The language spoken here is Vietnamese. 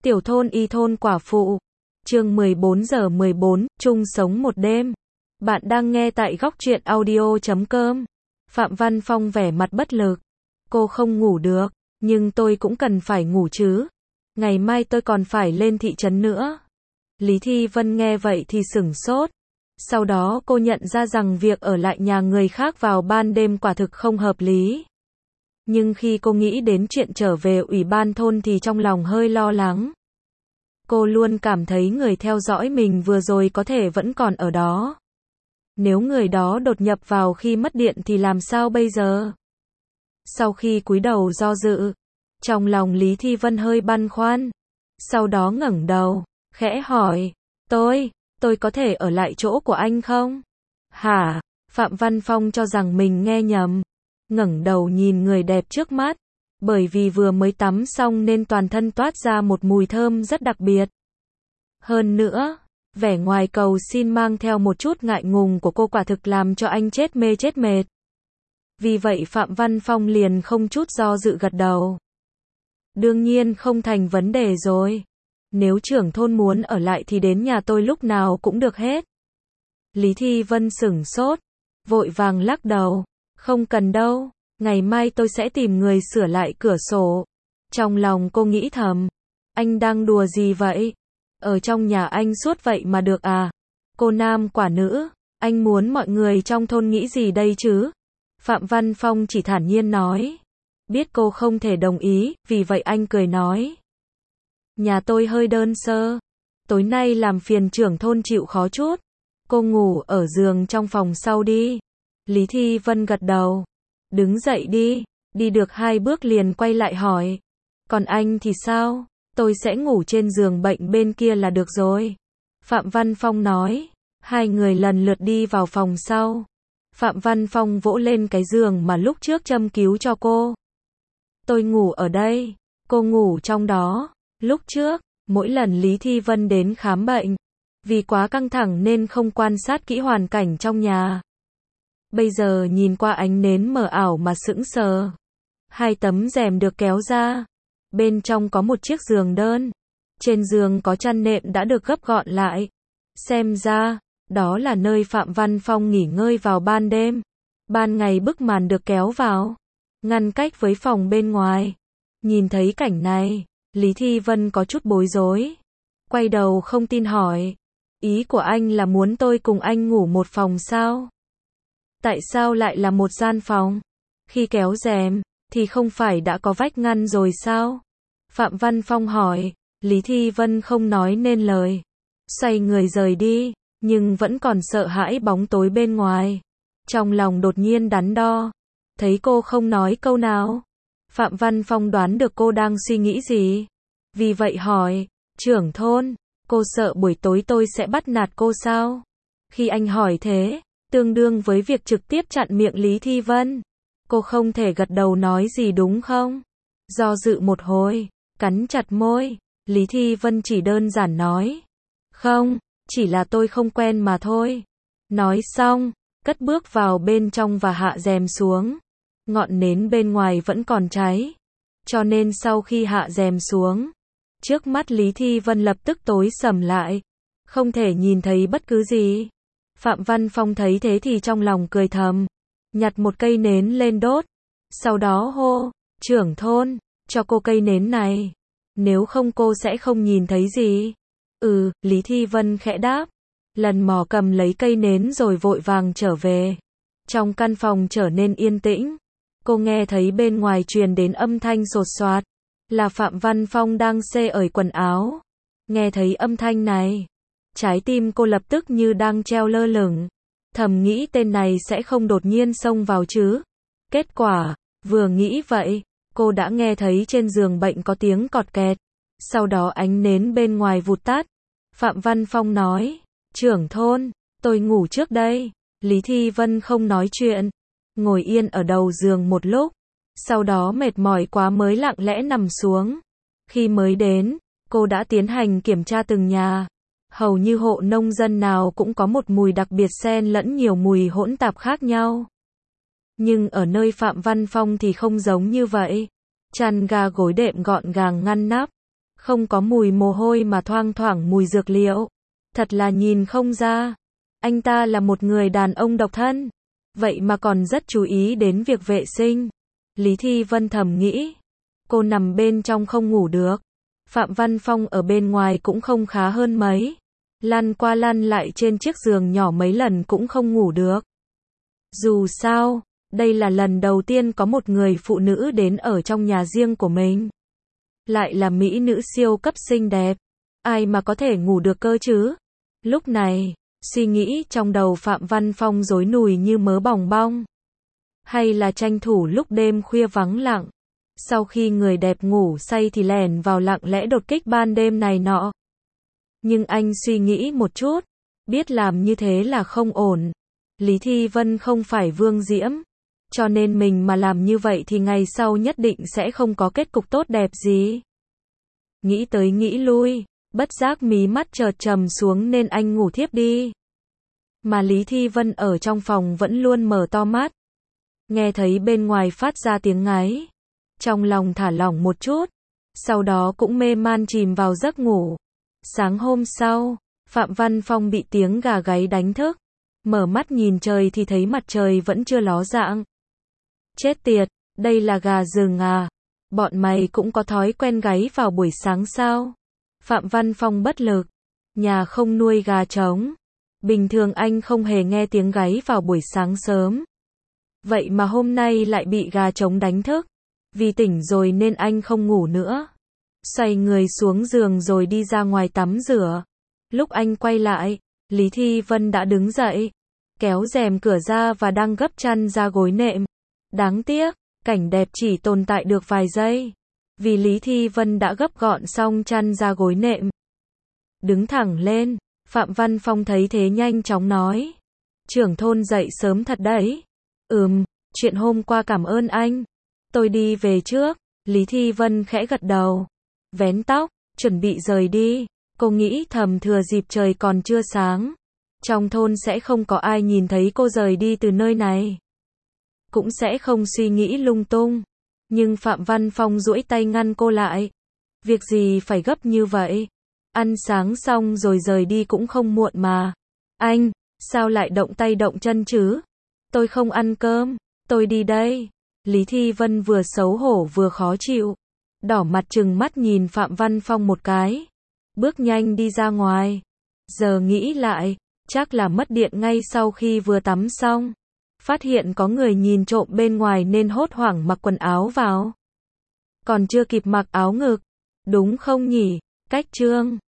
Tiểu thôn y thôn quả phụ. Chương 14:14, chung sống một đêm. Bạn đang nghe tại góc truyện audio.com. Phạm Văn Phong vẻ mặt bất lực. Cô không ngủ được, nhưng tôi cũng cần phải ngủ chứ. Ngày mai tôi còn phải lên thị trấn nữa. Lý Thi Vân nghe vậy thì sửng sốt. Sau đó cô nhận ra rằng việc ở lại nhà người khác vào ban đêm quả thực không hợp lý. Nhưng khi cô nghĩ đến chuyện trở về ủy ban thôn thì trong lòng hơi lo lắng. Cô luôn cảm thấy người theo dõi mình vừa rồi có thể vẫn còn ở đó. Nếu người đó đột nhập vào khi mất điện thì làm sao bây giờ? Sau khi cúi đầu do dự, trong lòng Lý Thi Vân hơi băn khoăn. Sau đó ngẩng đầu, khẽ hỏi, tôi có thể ở lại chỗ của anh không? Hả? Phạm Văn Phong cho rằng mình nghe nhầm. Ngẩng đầu nhìn người đẹp trước mắt. Bởi vì vừa mới tắm xong nên toàn thân toát ra một mùi thơm rất đặc biệt. Hơn nữa, vẻ ngoài cầu xin mang theo một chút ngại ngùng của cô quả thực làm cho anh chết mê chết mệt. Vì vậy Phạm Văn Phong liền không chút do dự gật đầu. Đương nhiên không thành vấn đề rồi. Nếu trưởng thôn muốn ở lại thì đến nhà tôi lúc nào cũng được hết. Lý Thi Vân sửng sốt, vội vàng lắc đầu. Không cần đâu, ngày mai tôi sẽ tìm người sửa lại cửa sổ. Trong lòng cô nghĩ thầm, anh đang đùa gì vậy? Ở trong nhà anh suốt vậy mà được à? Cô nam quả nữ, anh muốn mọi người trong thôn nghĩ gì đây chứ? Phạm Văn Phong chỉ thản nhiên nói. Biết cô không thể đồng ý, vì vậy anh cười nói. Nhà tôi hơi đơn sơ. Tối nay làm phiền trưởng thôn chịu khó chút. Cô ngủ ở giường trong phòng sau đi. Lý Thi Vân gật đầu. Đứng dậy đi được 2 bước liền quay lại hỏi. Còn anh thì sao? Tôi sẽ ngủ trên giường bệnh bên kia là được rồi. Phạm Văn Phong nói. Hai người lần lượt đi vào phòng sau. Phạm Văn Phong vỗ lên cái giường mà lúc trước châm cứu cho cô. Tôi ngủ ở đây, cô ngủ trong đó. Lúc trước, mỗi lần Lý Thi Vân đến khám bệnh, vì quá căng thẳng nên không quan sát kỹ hoàn cảnh trong nhà. Bây giờ nhìn qua ánh nến mờ ảo mà sững sờ. 2 tấm rèm được kéo ra. Bên trong có một chiếc giường đơn. Trên giường có chăn nệm đã được gấp gọn lại. Xem ra, đó là nơi Phạm Văn Phong nghỉ ngơi vào ban đêm. Ban ngày bức màn được kéo vào, ngăn cách với phòng bên ngoài. Nhìn thấy cảnh này, Lý Thi Vân có chút bối rối. Quay đầu không tin hỏi. Ý của anh là muốn tôi cùng anh ngủ một phòng sao? Tại sao lại là một gian phòng? Khi kéo rèm, thì không phải đã có vách ngăn rồi sao? Phạm Văn Phong hỏi. Lý Thi Vân không nói nên lời. Xoay người rời đi, nhưng vẫn còn sợ hãi bóng tối bên ngoài. Trong lòng đột nhiên đắn đo. Thấy cô không nói câu nào. Phạm Văn Phong đoán được cô đang suy nghĩ gì. Vì vậy hỏi, trưởng thôn, cô sợ buổi tối tôi sẽ bắt nạt cô sao? Khi anh hỏi thế, tương đương với việc trực tiếp chặn miệng Lý Thi Vân. Cô không thể gật đầu nói gì đúng không? Do dự một hồi, cắn chặt môi, Lý Thi Vân chỉ đơn giản nói. Không, chỉ là tôi không quen mà thôi. Nói xong, cất bước vào bên trong và hạ rèm xuống. Ngọn nến bên ngoài vẫn còn cháy. Cho nên sau khi hạ rèm xuống, trước mắt Lý Thi Vân lập tức tối sầm lại. Không thể nhìn thấy bất cứ gì. Phạm Văn Phong thấy thế thì trong lòng cười thầm. Nhặt một cây nến lên đốt. Sau đó hô, trưởng thôn, cho cô cây nến này. Nếu không cô sẽ không nhìn thấy gì. Lý Thi Vân khẽ đáp. Lần mò cầm lấy cây nến rồi vội vàng trở về. Trong căn phòng trở nên yên tĩnh. Cô nghe thấy bên ngoài truyền đến âm thanh sột soạt. Là Phạm Văn Phong đang xê ởi quần áo. Nghe thấy âm thanh này, trái tim cô lập tức như đang treo lơ lửng. Thầm nghĩ tên này sẽ không đột nhiên xông vào chứ. Kết quả, vừa nghĩ vậy, cô đã nghe thấy trên giường bệnh có tiếng cọt kẹt. Sau đó ánh nến bên ngoài vụt tắt. Phạm Văn Phong nói, trưởng thôn, tôi ngủ trước đây. Lý Thi Vân không nói chuyện, ngồi yên ở đầu giường một lúc. Sau đó mệt mỏi quá mới lặng lẽ nằm xuống. Khi mới đến, cô đã tiến hành kiểm tra từng nhà. Hầu như hộ nông dân nào cũng có một mùi đặc biệt xen lẫn nhiều mùi hỗn tạp khác nhau. Nhưng ở nơi Phạm Văn Phong thì không giống như vậy. Chăn ga gối đệm gọn gàng ngăn nắp. Không có mùi mồ hôi mà thoang thoảng mùi dược liệu. Thật là nhìn không ra. Anh ta là một người đàn ông độc thân. Vậy mà còn rất chú ý đến việc vệ sinh. Lý Thi Vân thầm nghĩ. Cô nằm bên trong không ngủ được. Phạm Văn Phong ở bên ngoài cũng không khá hơn mấy. Lăn qua lăn lại trên chiếc giường nhỏ mấy lần cũng không ngủ được. Dù sao, đây là lần đầu tiên có một người phụ nữ đến ở trong nhà riêng của mình. Lại là mỹ nữ siêu cấp xinh đẹp. Ai mà có thể ngủ được cơ chứ? Lúc này, suy nghĩ trong đầu Phạm Văn Phong rối nùi như mớ bòng bong. Hay là tranh thủ lúc đêm khuya vắng lặng. Sau khi người đẹp ngủ say thì lẻn vào lặng lẽ đột kích ban đêm này nọ. Nhưng anh suy nghĩ một chút, biết làm như thế là không ổn. Lý Thi Vân không phải Vương Diễm, cho nên mình mà làm như vậy thì ngày sau nhất định sẽ không có kết cục tốt đẹp gì. Nghĩ tới nghĩ lui, bất giác mí mắt chợt trầm xuống nên anh ngủ thiếp đi. Mà Lý Thi Vân ở trong phòng vẫn luôn mở to mắt. Nghe thấy bên ngoài phát ra tiếng ngáy. Trong lòng thả lỏng một chút, sau đó cũng mê man chìm vào giấc ngủ. Sáng hôm sau, Phạm Văn Phong bị tiếng gà gáy đánh thức. Mở mắt nhìn trời thì thấy mặt trời vẫn chưa ló dạng. Chết tiệt, đây là gà rừng à? Bọn mày cũng có thói quen gáy vào buổi sáng sao? Phạm Văn Phong bất lực. Nhà không nuôi gà trống. Bình thường anh không hề nghe tiếng gáy vào buổi sáng sớm. Vậy mà hôm nay lại bị gà trống đánh thức. Vì tỉnh rồi nên anh không ngủ nữa. Xoay người xuống giường rồi đi ra ngoài tắm rửa. Lúc anh quay lại, Lý Thi Vân đã đứng dậy, kéo rèm cửa ra và đang gấp chăn ra gối nệm. Đáng tiếc, cảnh đẹp chỉ tồn tại được vài giây. Vì Lý Thi Vân đã gấp gọn xong chăn ra gối nệm. Đứng thẳng lên, Phạm Văn Phong thấy thế nhanh chóng nói. Trưởng thôn dậy sớm thật đấy. Chuyện hôm qua cảm ơn anh. Tôi đi về trước. Lý Thi Vân khẽ gật đầu. Vén tóc, chuẩn bị rời đi. Cô nghĩ thầm thừa dịp trời còn chưa sáng. Trong thôn sẽ không có ai nhìn thấy cô rời đi từ nơi này. Cũng sẽ không suy nghĩ lung tung. Nhưng Phạm Văn Phong duỗi tay ngăn cô lại. Việc gì phải gấp như vậy? Ăn sáng xong rồi rời đi cũng không muộn mà. Anh, sao lại động tay động chân chứ? Tôi không ăn cơm, tôi đi đây. Lý Thi Vân vừa xấu hổ vừa khó chịu. Đỏ mặt trừng mắt nhìn Phạm Văn Phong một cái. Bước nhanh đi ra ngoài. Giờ nghĩ lại, chắc là mất điện ngay sau khi vừa tắm xong. Phát hiện có người nhìn trộm bên ngoài nên hốt hoảng mặc quần áo vào. Còn chưa kịp mặc áo ngực. Đúng không nhỉ? Cách chương